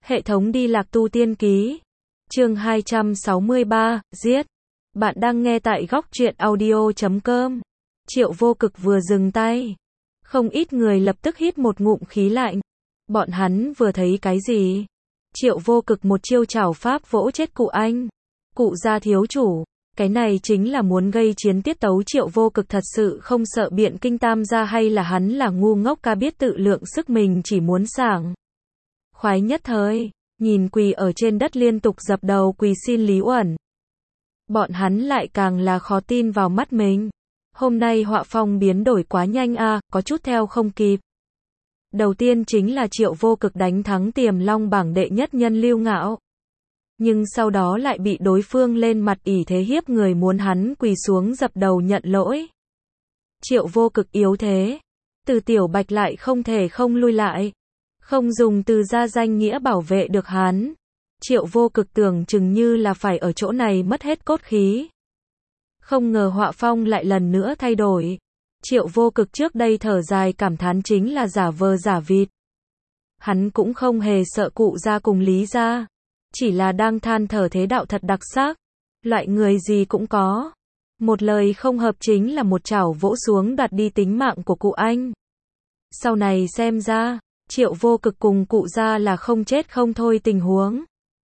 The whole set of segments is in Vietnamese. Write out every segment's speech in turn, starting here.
Hệ thống đi lạc tu tiên ký. Chương 263, giết. Bạn đang nghe tại góc truyện audio.com. Triệu Vô Cực vừa dừng tay, không ít người lập tức hít một ngụm khí lạnh. Bọn hắn vừa thấy cái gì? Triệu Vô Cực một chiêu trảo pháp vỗ chết cụ anh. Cụ gia thiếu chủ, cái này chính là muốn gây chiến tiết tấu. Triệu Vô Cực thật sự không sợ biện kinh tam gia, hay là hắn là ngu ngốc ca biết tự lượng sức mình chỉ muốn sảng khoái nhất thời, nhìn quỳ ở trên đất liên tục dập đầu quỳ xin Lý Uẩn. Bọn hắn lại càng là khó tin vào mắt mình. Hôm nay họa phong biến đổi quá nhanh a, có chút theo không kịp. Đầu tiên chính là Triệu Vô Cực đánh thắng Tiềm Long bảng đệ nhất nhân Lưu Ngạo. Nhưng sau đó lại bị đối phương lên mặt ỷ thế hiếp người, muốn hắn quỳ xuống dập đầu nhận lỗi. Triệu Vô Cực yếu thế, Từ Tiểu Bạch lại không thể không lui lại, không dùng từ gia danh nghĩa bảo vệ được hắn. Triệu Vô Cực tưởng chừng như là phải ở chỗ này mất hết cốt khí. Không ngờ họa phong lại lần nữa thay đổi. Triệu Vô Cực trước đây thở dài cảm thán chính là giả vờ giả vịt. Hắn cũng không hề sợ cụ gia cùng Lý gia, chỉ là đang than thở thế đạo thật đặc sắc. Loại người gì cũng có. Một lời không hợp chính là một chảo vỗ xuống đoạt đi tính mạng của cụ anh. Sau này xem ra, Triệu Vô Cực cùng cụ gia là không chết không thôi tình huống.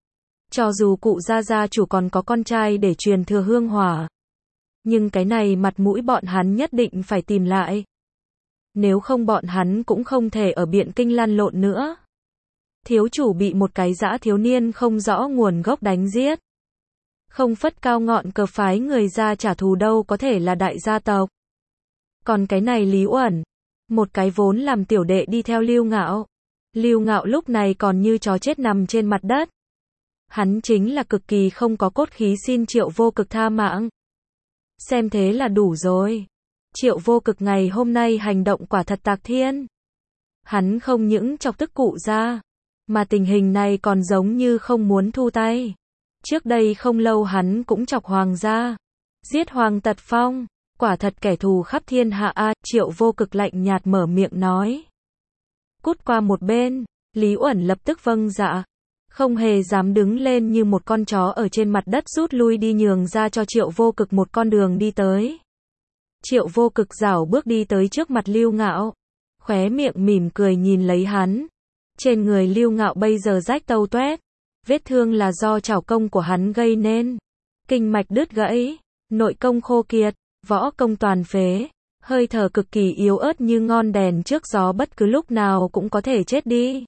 Cho dù cụ gia gia chủ còn có con trai để truyền thừa hương hỏa, nhưng cái này mặt mũi bọn hắn nhất định phải tìm lại. Nếu không bọn hắn cũng không thể ở biện kinh lăn lộn nữa. Thiếu chủ bị một cái dã thiếu niên không rõ nguồn gốc đánh giết. Không phất cao ngọn cờ phái người ra trả thù đâu có thể là đại gia tộc. Còn cái này Lý Uẩn, một cái vốn làm tiểu đệ đi theo Lưu Ngạo. Lưu Ngạo lúc này còn như chó chết nằm trên mặt đất. Hắn chính là cực kỳ không có cốt khí, xin Triệu Vô Cực tha mạng. Xem thế là đủ rồi. Triệu Vô Cực ngày hôm nay hành động quả thật tạc thiên. Hắn không những chọc tức cụ gia, mà tình hình này còn giống như không muốn thu tay. Trước đây không lâu hắn cũng chọc Hoàng gia, giết Hoàng Tật Phong, quả thật kẻ thù khắp thiên hạ a. Triệu Vô Cực lạnh nhạt mở miệng nói. Cút qua một bên. Lý Uẩn lập tức vâng dạ, không hề dám đứng lên, như một con chó ở trên mặt đất rút lui đi, nhường ra cho Triệu Vô Cực một con đường đi tới. Triệu Vô Cực rảo bước đi tới trước mặt Lưu Ngạo, khóe miệng mỉm cười nhìn lấy hắn. Trên người Lưu Ngạo bây giờ rách tâu toét, vết thương là do trảo công của hắn gây nên. Kinh mạch đứt gãy, nội công khô kiệt, võ công toàn phế, hơi thở cực kỳ yếu ớt như ngọn đèn trước gió, bất cứ lúc nào cũng có thể chết đi.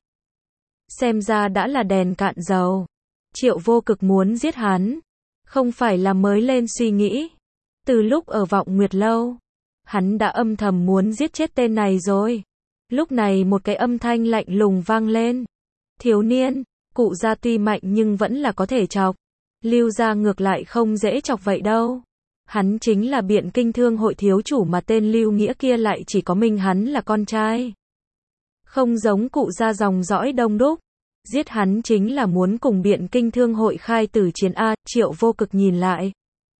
Xem ra đã là đèn cạn dầu. Triệu Vô Cực muốn giết hắn, không phải là mới lên suy nghĩ. Từ lúc ở Vọng Nguyệt Lâu, hắn đã âm thầm muốn giết chết tên này rồi. Lúc này một cái âm thanh lạnh lùng vang lên. Thiếu niên, cụ gia tuy mạnh nhưng vẫn là có thể chọc. Lưu gia ngược lại không dễ chọc vậy đâu. Hắn chính là biện kinh thương hội thiếu chủ, mà tên Lưu Nghĩa kia lại chỉ có mình hắn là con trai. Không giống cụ gia dòng dõi đông đúc. Giết hắn chính là muốn cùng biện kinh thương hội khai tử chiến a. Triệu Vô Cực nhìn lại,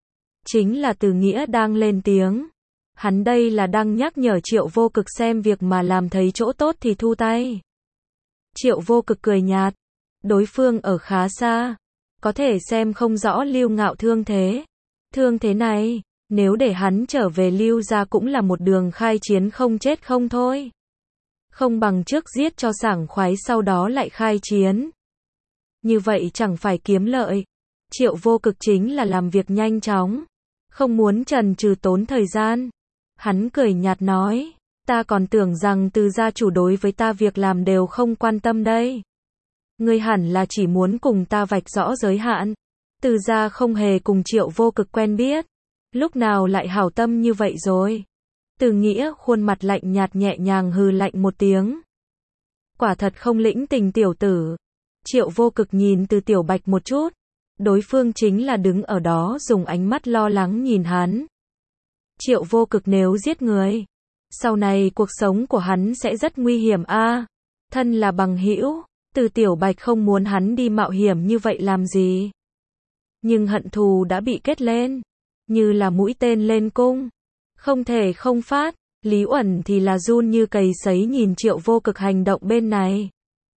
chính là Từ Nghĩa đang lên tiếng. Hắn đây là đang nhắc nhở Triệu Vô Cực xem việc mà làm thấy chỗ tốt thì thu tay. Triệu Vô Cực cười nhạt, đối phương ở khá xa, có thể xem không rõ Lưu Ngạo thương thế. Thương thế này, nếu để hắn trở về Lưu gia cũng là một đường khai chiến không chết không thôi. Không bằng trước giết cho sảng khoái, sau đó lại khai chiến. Như vậy chẳng phải kiếm lợi. Triệu Vô Cực chính là làm việc nhanh chóng, không muốn chần chừ tốn thời gian. Hắn cười nhạt nói, ta còn tưởng rằng Từ gia chủ đối với ta việc làm đều không quan tâm đây. Ngươi hẳn là chỉ muốn cùng ta vạch rõ giới hạn. Từ gia không hề cùng Triệu Vô Cực quen biết, lúc nào lại hảo tâm như vậy rồi. Từ Nghĩa khuôn mặt lạnh nhạt nhẹ nhàng hừ lạnh một tiếng. Quả thật không lĩnh tình tiểu tử. Triệu Vô Cực nhìn Từ Tiểu Bạch một chút. Đối phương chính là đứng ở đó dùng ánh mắt lo lắng nhìn hắn. Triệu Vô Cực nếu giết người, sau này cuộc sống của hắn sẽ rất nguy hiểm a. Thân là bằng hữu, Từ Tiểu Bạch không muốn hắn đi mạo hiểm như vậy làm gì. Nhưng hận thù đã bị kết lên, như là mũi tên lên cung, không thể không phát. Lý Uẩn thì là run như cầy sấy nhìn Triệu Vô Cực hành động bên này.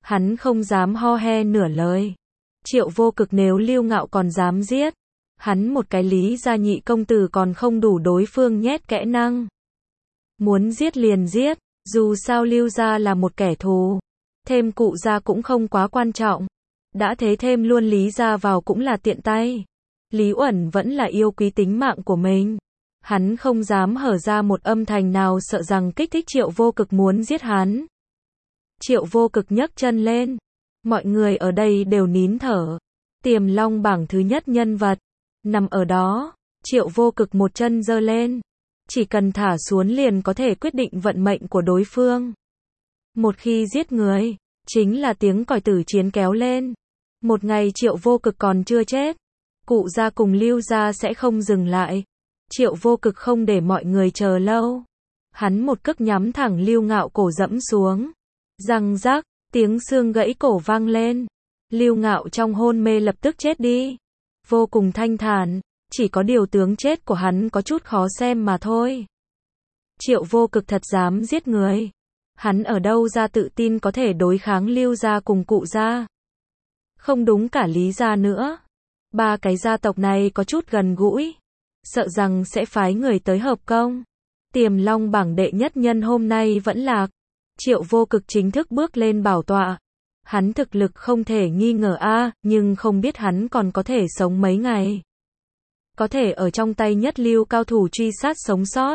Hắn không dám ho he nửa lời. Triệu Vô Cực nếu Lưu Ngạo còn dám giết, hắn một cái Lý gia nhị công tử còn không đủ đối phương nhét kẽ năng. Muốn giết liền giết, dù sao Lưu gia là một kẻ thù, thêm Cụ gia cũng không quá quan trọng. Đã thế thêm luôn Lý gia vào cũng là tiện tay. Lý Uẩn vẫn là yêu quý tính mạng của mình. Hắn không dám hở ra một âm thanh nào sợ rằng kích thích Triệu Vô Cực muốn giết hắn. Triệu Vô Cực nhấc chân lên. Mọi người ở đây đều nín thở. Tiềm Long bảng thứ nhất nhân vật nằm ở đó. Triệu Vô Cực một chân giơ lên. Chỉ cần thả xuống liền có thể quyết định vận mệnh của đối phương. Một khi giết người, chính là tiếng còi tử chiến kéo lên. Một ngày Triệu Vô Cực còn chưa chết, Cụ gia cùng Lưu gia sẽ không dừng lại. Triệu Vô Cực không để mọi người chờ lâu. Hắn một cước nhắm thẳng Lưu Ngạo cổ dẫm xuống. Răng rắc, tiếng xương gãy cổ vang lên. Lưu Ngạo trong hôn mê lập tức chết đi. Vô cùng thanh thản, chỉ có điều tướng chết của hắn có chút khó xem mà thôi. Triệu Vô Cực thật dám giết người. Hắn ở đâu ra tự tin có thể đối kháng Lưu gia cùng Cụ gia? Không đúng cả Lý gia nữa. Ba cái gia tộc này có chút gần gũi, sợ rằng sẽ phái người tới hợp công. Tiềm Long bảng đệ nhất nhân hôm nay vẫn lạc. Triệu Vô Cực chính thức bước lên bảo tọa. Hắn thực lực không thể nghi ngờ nhưng không biết hắn còn có thể sống mấy ngày. Có thể ở trong tay nhất lưu cao thủ truy sát sống sót.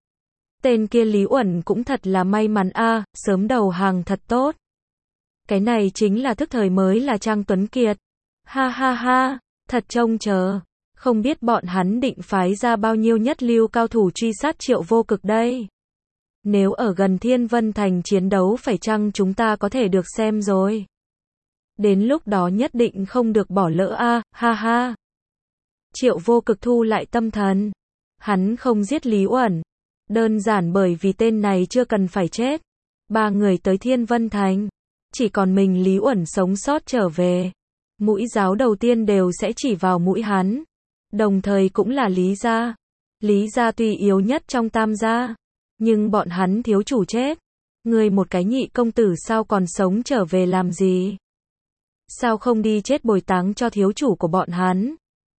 Tên kia Lý Uẩn cũng thật là may mắn sớm đầu hàng thật tốt. Cái này chính là thức thời mới là Trang Tuấn Kiệt. Ha ha ha, thật trông chờ. Không biết bọn hắn định phái ra bao nhiêu nhất lưu cao thủ truy sát Triệu Vô Cực đây. Nếu ở gần Thiên Vân Thành chiến đấu phải chăng chúng ta có thể được xem rồi. Đến lúc đó nhất định không được bỏ lỡ ha ha. Triệu Vô Cực thu lại tâm thần. Hắn không giết Lý Uẩn. Đơn giản bởi vì tên này chưa cần phải chết. Ba người tới Thiên Vân Thành. Chỉ còn mình Lý Uẩn sống sót trở về. Mũi giáo đầu tiên đều sẽ chỉ vào mũi hắn. Đồng thời cũng là Lý gia. Lý gia tuy yếu nhất trong tam gia, nhưng bọn hắn thiếu chủ chết. Người một cái nhị công tử sao còn sống trở về làm gì? Sao không đi chết bồi táng cho thiếu chủ của bọn hắn?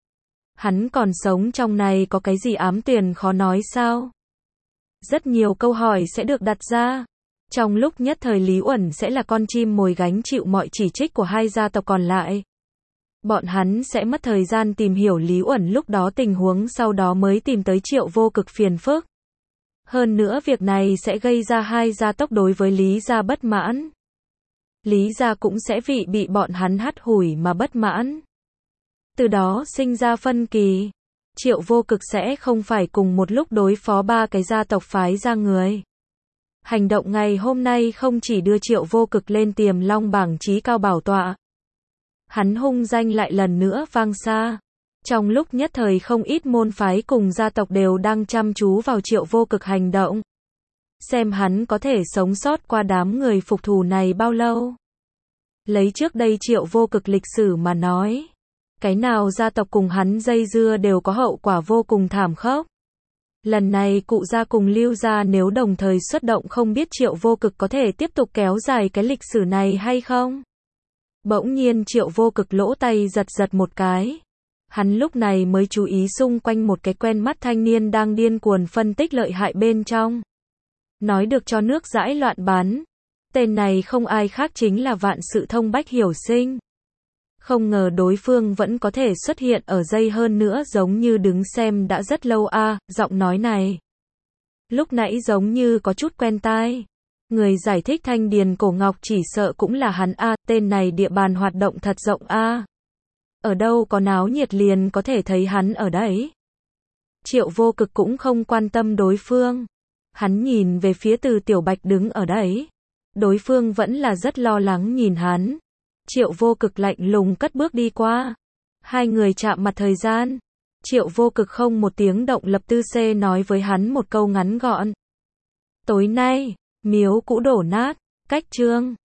Hắn còn sống trong này có cái gì ám tuyển khó nói sao? Rất nhiều câu hỏi sẽ được đặt ra. Trong lúc nhất thời Lý Uẩn sẽ là con chim mồi gánh chịu mọi chỉ trích của hai gia tộc còn lại. Bọn hắn sẽ mất thời gian tìm hiểu Lý Uẩn lúc đó tình huống sau đó mới tìm tới Triệu Vô Cực phiền phức. Hơn nữa việc này sẽ gây ra hai gia tộc đối với Lý gia bất mãn. Lý gia cũng sẽ bị bọn hắn hắt hủi mà bất mãn. Từ đó sinh ra phân kỳ. Triệu Vô Cực sẽ không phải cùng một lúc đối phó ba cái gia tộc phái ra người. Hành động ngày hôm nay không chỉ đưa Triệu Vô Cực lên Tiềm Long bảng chí cao bảo tọa. Hắn hung danh lại lần nữa vang xa. Trong lúc nhất thời không ít môn phái cùng gia tộc đều đang chăm chú vào Triệu Vô Cực hành động. Xem hắn có thể sống sót qua đám người phục thù này bao lâu. Lấy trước đây Triệu Vô Cực lịch sử mà nói. Cái nào gia tộc cùng hắn dây dưa đều có hậu quả vô cùng thảm khốc. Lần này Cụ gia cùng Lưu gia nếu đồng thời xuất động không biết Triệu Vô Cực có thể tiếp tục kéo dài cái lịch sử này hay không. Bỗng nhiên Triệu Vô Cực lỗ tay giật giật một cái. Hắn lúc này mới chú ý xung quanh một cái quen mắt thanh niên đang điên cuồng phân tích lợi hại bên trong. Nói được cho nước dãi loạn bắn. Tên này không ai khác chính là Vạn Sự Thông Bách Hiểu Sinh. Không ngờ đối phương vẫn có thể xuất hiện ở dây hơn nữa giống như đứng xem đã rất lâu giọng nói này. Lúc nãy giống như có chút quen tai. Người giải thích Thanh Điền Cổ Ngọc chỉ sợ cũng là hắn tên này địa bàn hoạt động thật rộng Ở đâu có náo nhiệt liền có thể thấy hắn ở đấy. Triệu Vô Cực cũng không quan tâm đối phương. Hắn nhìn về phía Từ Tiểu Bạch đứng ở đấy. Đối phương vẫn là rất lo lắng nhìn hắn. Triệu Vô Cực lạnh lùng cất bước đi qua. Hai người chạm mặt thời gian. Triệu Vô Cực không một tiếng động lập tư C nói với hắn một câu ngắn gọn. Tối nay, miếu cũ đổ nát, cách chương.